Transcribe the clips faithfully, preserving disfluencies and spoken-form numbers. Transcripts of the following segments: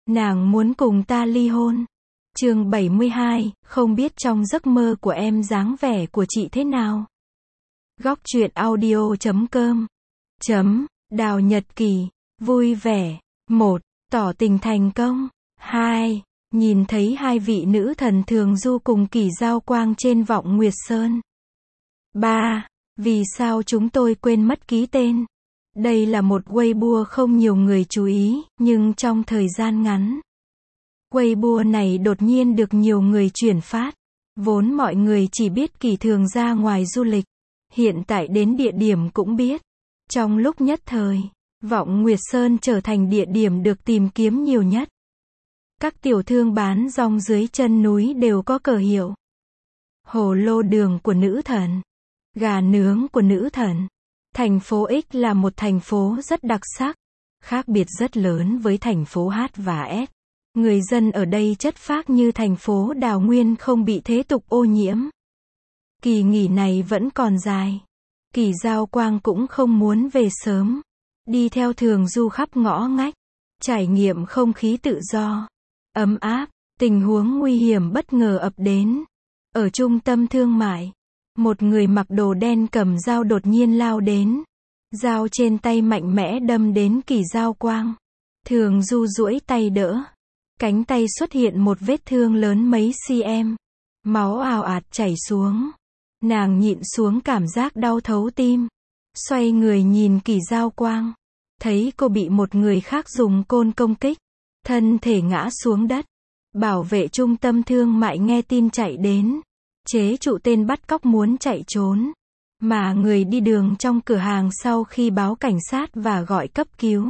Nàng muốn cùng ta ly hôn. Chương bảy mươi hai, không biết trong giấc mơ của em dáng vẻ của chị thế nào. Góc truyện audio chấm com chấm Đào nhật ký, vui vẻ. Một. Tỏ tình thành công. Hai. Nhìn thấy hai vị nữ thần thường du cùng Kỷ Giao Quang trên Vọng Nguyệt Sơn. Ba. Vì sao chúng tôi quên mất ký tên? Đây là một Weibo không nhiều người chú ý, nhưng trong thời gian ngắn, Weibo này đột nhiên được nhiều người chuyển phát. Vốn mọi người chỉ biết Kỷ thường ra ngoài du lịch, hiện tại đến địa điểm cũng biết. Trong lúc nhất thời, Vọng Nguyệt Sơn trở thành địa điểm được tìm kiếm nhiều nhất. Các tiểu thương bán rong dưới chân núi đều có cờ hiệu. Hồ lô đường của nữ thần, gà nướng của nữ thần. Thành phố X là một thành phố rất đặc sắc, khác biệt rất lớn với thành phố H và S. Người dân ở đây chất phác như thành phố Đào Nguyên, không bị thế tục ô nhiễm. Kỳ nghỉ này vẫn còn dài. Kỷ Giao Quang cũng không muốn về sớm. Đi theo thường du khắp ngõ ngách, trải nghiệm không khí tự do, ấm áp. Tình huống nguy hiểm bất ngờ ập đến. Ở trung tâm thương mại, một người mặc đồ đen cầm dao đột nhiên lao đến. Dao trên tay mạnh mẽ đâm đến Kỷ Giao Quang. Thường du duỗi tay đỡ. Cánh tay xuất hiện một vết thương lớn mấy cm. Máu ào ạt chảy xuống. Nàng nhịn xuống cảm giác đau thấu tim. Xoay người nhìn Kỷ Giao Quang. Thấy cô bị một người khác dùng côn công kích. Thân thể ngã xuống đất. Bảo vệ trung tâm thương mại nghe tin chạy đến. Chế trụ tên bắt cóc muốn chạy trốn. Mà người đi đường trong cửa hàng sau khi báo cảnh sát và gọi cấp cứu,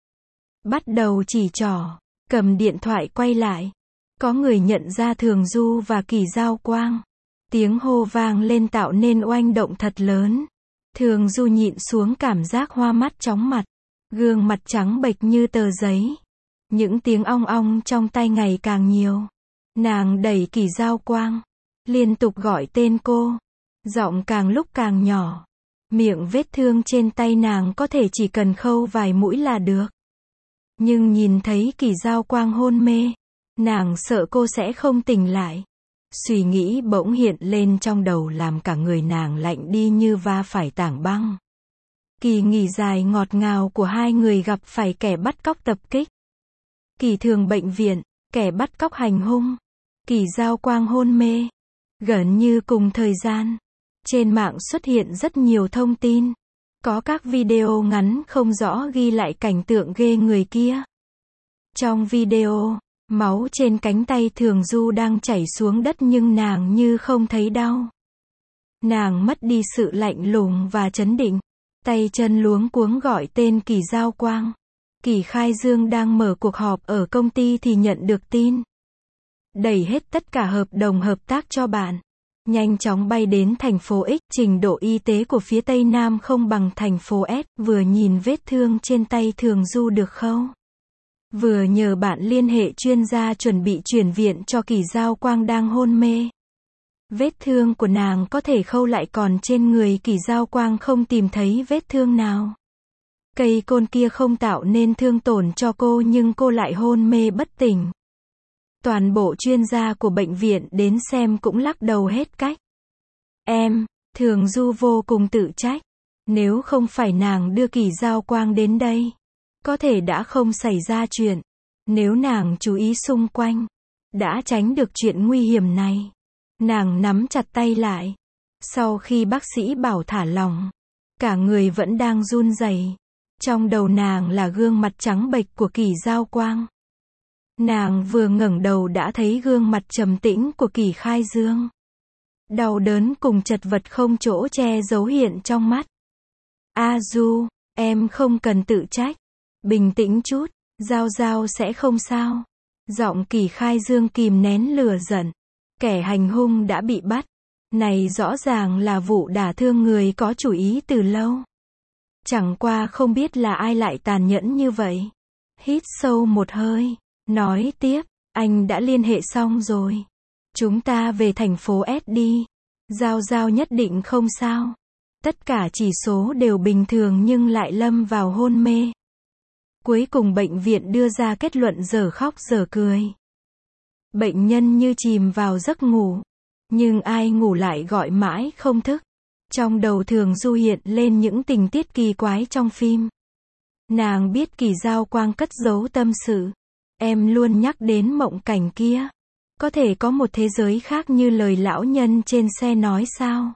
bắt đầu chỉ trỏ, cầm điện thoại quay lại. Có người nhận ra Thường Du và Kỷ Giao Quang. Tiếng hô vang lên tạo nên oanh động thật lớn. Thường Du nhịn xuống cảm giác hoa mắt chóng mặt. Gương mặt trắng bệch như tờ giấy. Những tiếng ong ong trong tai ngày càng nhiều. Nàng đẩy Kỷ Giao Quang, liên tục gọi tên cô. Giọng càng lúc càng nhỏ. Miệng vết thương trên tay nàng có thể chỉ cần khâu vài mũi là được. Nhưng nhìn thấy Kỷ Giao Quang hôn mê, nàng sợ cô sẽ không tỉnh lại. Suy nghĩ bỗng hiện lên trong đầu làm cả người nàng lạnh đi như va phải tảng băng. Kỳ nghỉ dài ngọt ngào của hai người gặp phải kẻ bắt cóc tập kích. Kỷ thường bệnh viện, kẻ bắt cóc hành hung. Kỷ Giao Quang hôn mê. Gần như cùng thời gian, trên mạng xuất hiện rất nhiều thông tin. Có các video ngắn không rõ ghi lại cảnh tượng ghê người kia. Trong video, máu trên cánh tay Thường Du đang chảy xuống đất nhưng nàng như không thấy đau. Nàng mất đi sự lạnh lùng và trấn định. Tay chân luống cuống gọi tên Kỷ Giao Quang. Kỷ Khai Dương đang mở cuộc họp ở công ty thì nhận được tin. Đẩy hết tất cả hợp đồng hợp tác cho bạn. Nhanh chóng bay đến thành phố X. Trình độ y tế của phía Tây Nam không bằng thành phố S. Vừa nhìn vết thương trên tay Thường Du được khâu. Vừa nhờ bạn liên hệ chuyên gia chuẩn bị chuyển viện cho Kỷ Giao Quang đang hôn mê. Vết thương của nàng có thể khâu lại, còn trên người Kỷ Giao Quang không tìm thấy vết thương nào. Cây côn kia không tạo nên thương tổn cho cô nhưng cô lại hôn mê bất tỉnh. Toàn bộ chuyên gia của bệnh viện đến xem cũng lắc đầu hết cách. Em, Thường Du vô cùng tự trách. Nếu không phải nàng đưa Kỷ Giao Quang đến đây, có thể đã không xảy ra chuyện. Nếu nàng chú ý xung quanh, đã tránh được chuyện nguy hiểm này. Nàng nắm chặt tay lại. Sau khi bác sĩ bảo thả lỏng, cả người vẫn đang run rẩy. Trong đầu nàng là gương mặt trắng bệch của Kỷ Giao Quang. Nàng vừa ngẩng đầu đã thấy gương mặt trầm tĩnh của Kỷ Khai Dương. Đau đớn cùng chật vật không chỗ che giấu hiện trong mắt. A Du, em không cần tự trách. Bình tĩnh chút, Giao Giao sẽ không sao. Giọng Kỷ Khai Dương kìm nén lửa giận. Kẻ hành hung đã bị bắt. Này rõ ràng là vụ đả thương người có chủ ý từ lâu. Chẳng qua không biết là ai lại tàn nhẫn như vậy. Hít sâu một hơi. Nói tiếp, anh đã liên hệ xong rồi. Chúng ta về thành phố S đi. Giao Giao nhất định không sao. Tất cả chỉ số đều bình thường nhưng lại lâm vào hôn mê. Cuối cùng bệnh viện đưa ra kết luận dở khóc dở cười. Bệnh nhân như chìm vào giấc ngủ. Nhưng ai ngủ lại gọi mãi không thức. Trong đầu Thường Du hiện lên những tình tiết kỳ quái trong phim. Nàng biết Kỳ Giao Quang cất giấu tâm sự. Em luôn nhắc đến mộng cảnh kia. Có thể có một thế giới khác như lời lão nhân trên xe nói sao?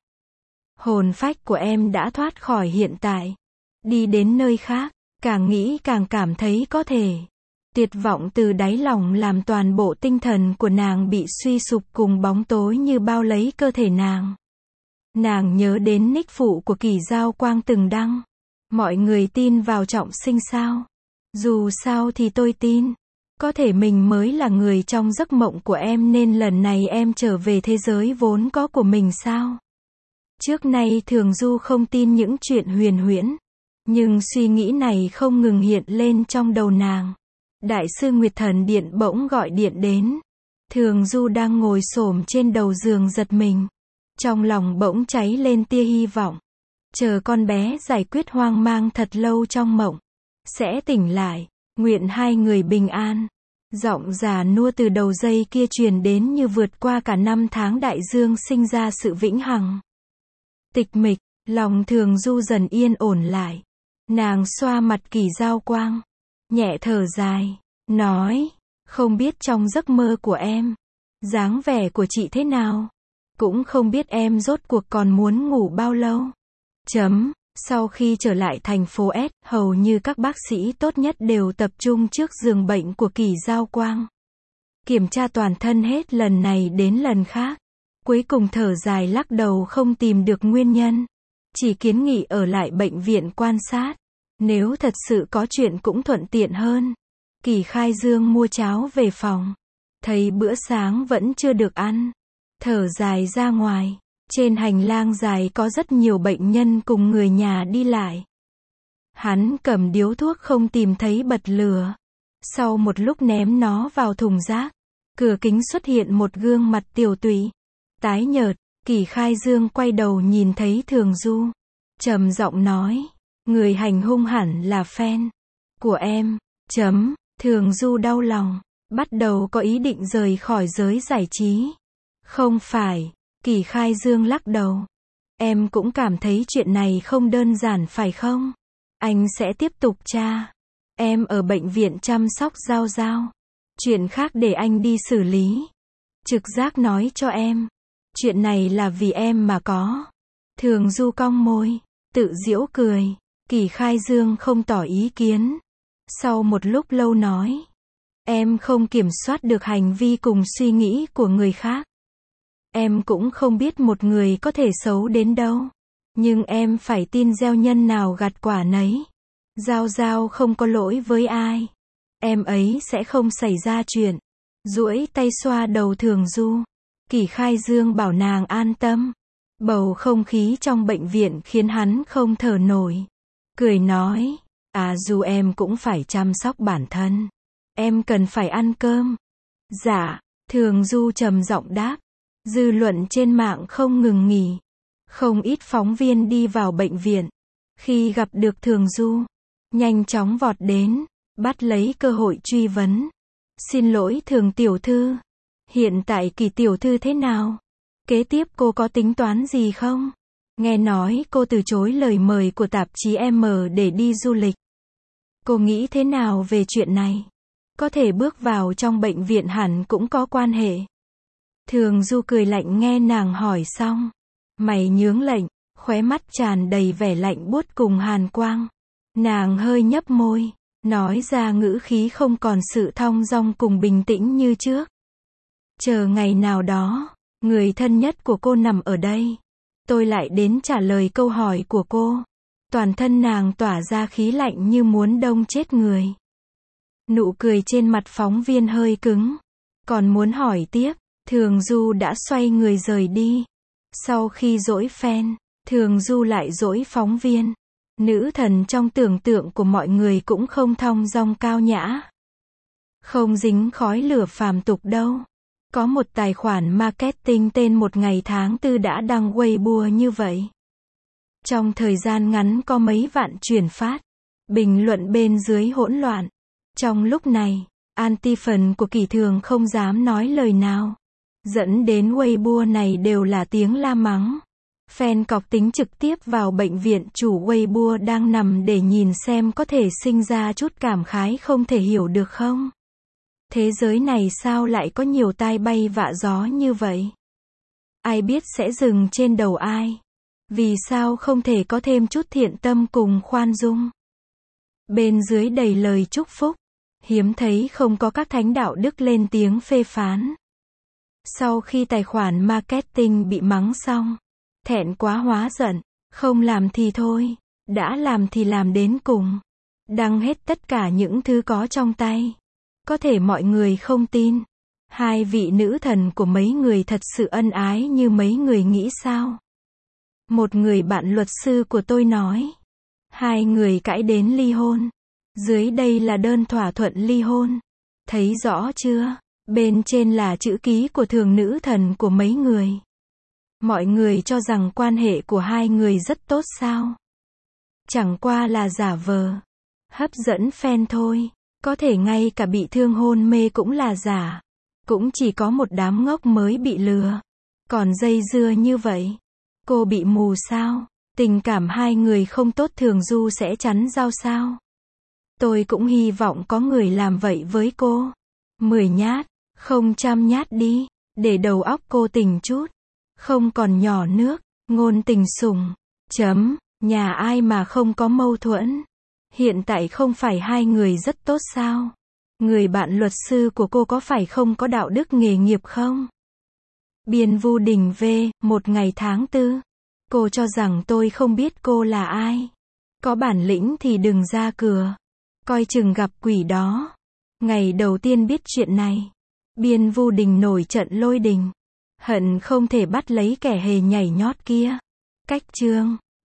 Hồn phách của em đã thoát khỏi hiện tại. Đi đến nơi khác. Càng nghĩ càng cảm thấy có thể. Tuyệt vọng từ đáy lòng làm toàn bộ tinh thần của nàng bị suy sụp cùng bóng tối như bao lấy cơ thể nàng. Nàng nhớ đến nick phụ của Kỳ Giao Quang từng đăng. Mọi người tin vào trọng sinh sao? Dù sao thì tôi tin. Có thể mình mới là người trong giấc mộng của em nên lần này em trở về thế giới vốn có của mình sao? Trước nay Thường Du không tin những chuyện huyền huyễn. Nhưng suy nghĩ này không ngừng hiện lên trong đầu nàng. Đại sư Nguyệt Thần Điện bỗng gọi điện đến. Thường Du đang ngồi xổm trên đầu giường giật mình. Trong lòng bỗng cháy lên tia hy vọng. Chờ con bé giải quyết hoang mang thật lâu trong mộng. Sẽ tỉnh lại. Nguyện hai người bình an. Giọng già nua từ đầu dây kia truyền đến như vượt qua cả năm tháng đại dương sinh ra sự vĩnh hằng. Tịch mịch, lòng Thường Du dần yên ổn lại. Nàng xoa mặt Kỳ Giao Quang. Nhẹ thở dài. Nói. Không biết trong giấc mơ của em. Dáng vẻ của chị thế nào. Cũng không biết em rốt cuộc còn muốn ngủ bao lâu. Chấm. Sau khi trở lại thành phố S, hầu như các bác sĩ tốt nhất đều tập trung trước giường bệnh của Kỳ Giao Quang. Kiểm tra toàn thân hết lần này đến lần khác. Cuối cùng thở dài lắc đầu không tìm được nguyên nhân. Chỉ kiến nghị ở lại bệnh viện quan sát. Nếu thật sự có chuyện cũng thuận tiện hơn. Kỳ Khai Dương mua cháo về phòng. Thấy bữa sáng vẫn chưa được ăn. Thở dài ra ngoài. Trên hành lang dài có rất nhiều bệnh nhân cùng người nhà đi lại. Hắn cầm điếu thuốc không tìm thấy bật lửa. Sau một lúc ném nó vào thùng rác. Cửa kính xuất hiện một gương mặt tiều tụy. Tái nhợt. Kỳ Khai Dương quay đầu nhìn thấy Thường Du. Trầm giọng nói. Người hành hung hẳn là fan của em. Chấm. Thường Du đau lòng. Bắt đầu có ý định rời khỏi giới giải trí. Không phải. Kỳ Khai Dương lắc đầu. Em cũng cảm thấy chuyện này không đơn giản phải không? Anh sẽ tiếp tục tra. Em ở bệnh viện chăm sóc Giao Giao. Chuyện khác để anh đi xử lý. Trực giác nói cho em. Chuyện này là vì em mà có. Thường Du cong môi. Tự giễu cười. Kỳ Khai Dương không tỏ ý kiến. Sau một lúc lâu nói. Em không kiểm soát được hành vi cùng suy nghĩ của người khác. Em cũng không biết một người có thể xấu đến đâu. Nhưng em phải tin gieo nhân nào gặt quả nấy. Giao Giao không có lỗi với ai. Em ấy sẽ không xảy ra chuyện. Duỗi tay xoa đầu Thường Du. Kỳ Khai Dương bảo nàng an tâm. Bầu không khí trong bệnh viện khiến hắn không thở nổi. Cười nói. À dù em cũng phải chăm sóc bản thân. Em cần phải ăn cơm. Dạ. Thường Du trầm giọng đáp. Dư luận trên mạng không ngừng nghỉ. Không ít phóng viên đi vào bệnh viện. Khi gặp được Thường Du, nhanh chóng vọt đến, bắt lấy cơ hội truy vấn. Xin lỗi Thường tiểu thư. Hiện tại Kỳ tiểu thư thế nào? Kế tiếp cô có tính toán gì không? Nghe nói cô từ chối lời mời của tạp chí M để đi du lịch. Cô nghĩ thế nào về chuyện này? Có thể bước vào trong bệnh viện hẳn cũng có quan hệ. Thường Du cười lạnh nghe nàng hỏi xong. Mày nhướng lạnh, khóe mắt tràn đầy vẻ lạnh buốt cùng hàn quang. Nàng hơi nhấp môi, nói ra ngữ khí không còn sự thong dong cùng bình tĩnh như trước. Chờ ngày nào đó, người thân nhất của cô nằm ở đây. Tôi lại đến trả lời câu hỏi của cô. Toàn thân nàng tỏa ra khí lạnh như muốn đông chết người. Nụ cười trên mặt phóng viên hơi cứng. Còn muốn hỏi tiếp. Thường Du đã xoay người rời đi. Sau khi dỗi fan, Thường Du lại dỗi phóng viên. Nữ thần trong tưởng tượng của mọi người cũng không thong dong cao nhã. Không dính khói lửa phàm tục đâu. Có một tài khoản marketing tên một ngày tháng tư đã đăng Weibo như vậy. Trong thời gian ngắn có mấy vạn chuyển phát. Bình luận bên dưới hỗn loạn. Trong lúc này, anti-fan của Kỷ Thường không dám nói lời nào. Dẫn đến Weibo này đều là tiếng la mắng. Fan cọc tính trực tiếp vào bệnh viện, chủ Weibo đang nằm để nhìn xem có thể sinh ra chút cảm khái không thể hiểu được không? Thế giới này sao lại có nhiều tai bay vạ gió như vậy? Ai biết sẽ dừng trên đầu ai? Vì sao không thể có thêm chút thiện tâm cùng khoan dung? Bên dưới đầy lời chúc phúc. Hiếm thấy không có các thánh đạo đức lên tiếng phê phán. Sau khi tài khoản marketing bị mắng xong, thẹn quá hóa giận, không làm thì thôi, đã làm thì làm đến cùng. Đăng hết tất cả những thứ có trong tay. Có thể mọi người không tin. Hai vị nữ thần của mấy người thật sự ân ái như mấy người nghĩ sao? Một người bạn luật sư của tôi nói. Hai người cãi đến ly hôn. Dưới đây là đơn thỏa thuận ly hôn. Thấy rõ chưa? Bên trên là chữ ký của thường nữ thần của mấy người. Mọi người cho rằng quan hệ của hai người rất tốt sao? Chẳng qua là giả vờ. Hấp dẫn fan thôi. Có thể ngay cả bị thương hôn mê cũng là giả. Cũng chỉ có một đám ngốc mới bị lừa. Còn dây dưa như vậy. Cô bị mù sao? Tình cảm hai người không tốt thường du sẽ chắn giao sao? Tôi cũng hy vọng có người làm vậy với cô. Mười nhát, không trăm nhát đi, để đầu óc cô tỉnh chút. Không còn nhỏ nước, ngôn tình sủng. Chấm, nhà ai mà không có mâu thuẫn. Hiện tại không phải hai người rất tốt sao? Người bạn luật sư của cô có phải không có đạo đức nghề nghiệp không? Biên Vu Đình V, một ngày tháng tư. Cô cho rằng tôi không biết cô là ai. Có bản lĩnh thì đừng ra cửa. Coi chừng gặp quỷ đó. Ngày đầu tiên biết chuyện này, Biên Vu Đình nổi trận lôi đình. Hận không thể bắt lấy kẻ hề nhảy nhót kia. Cách chương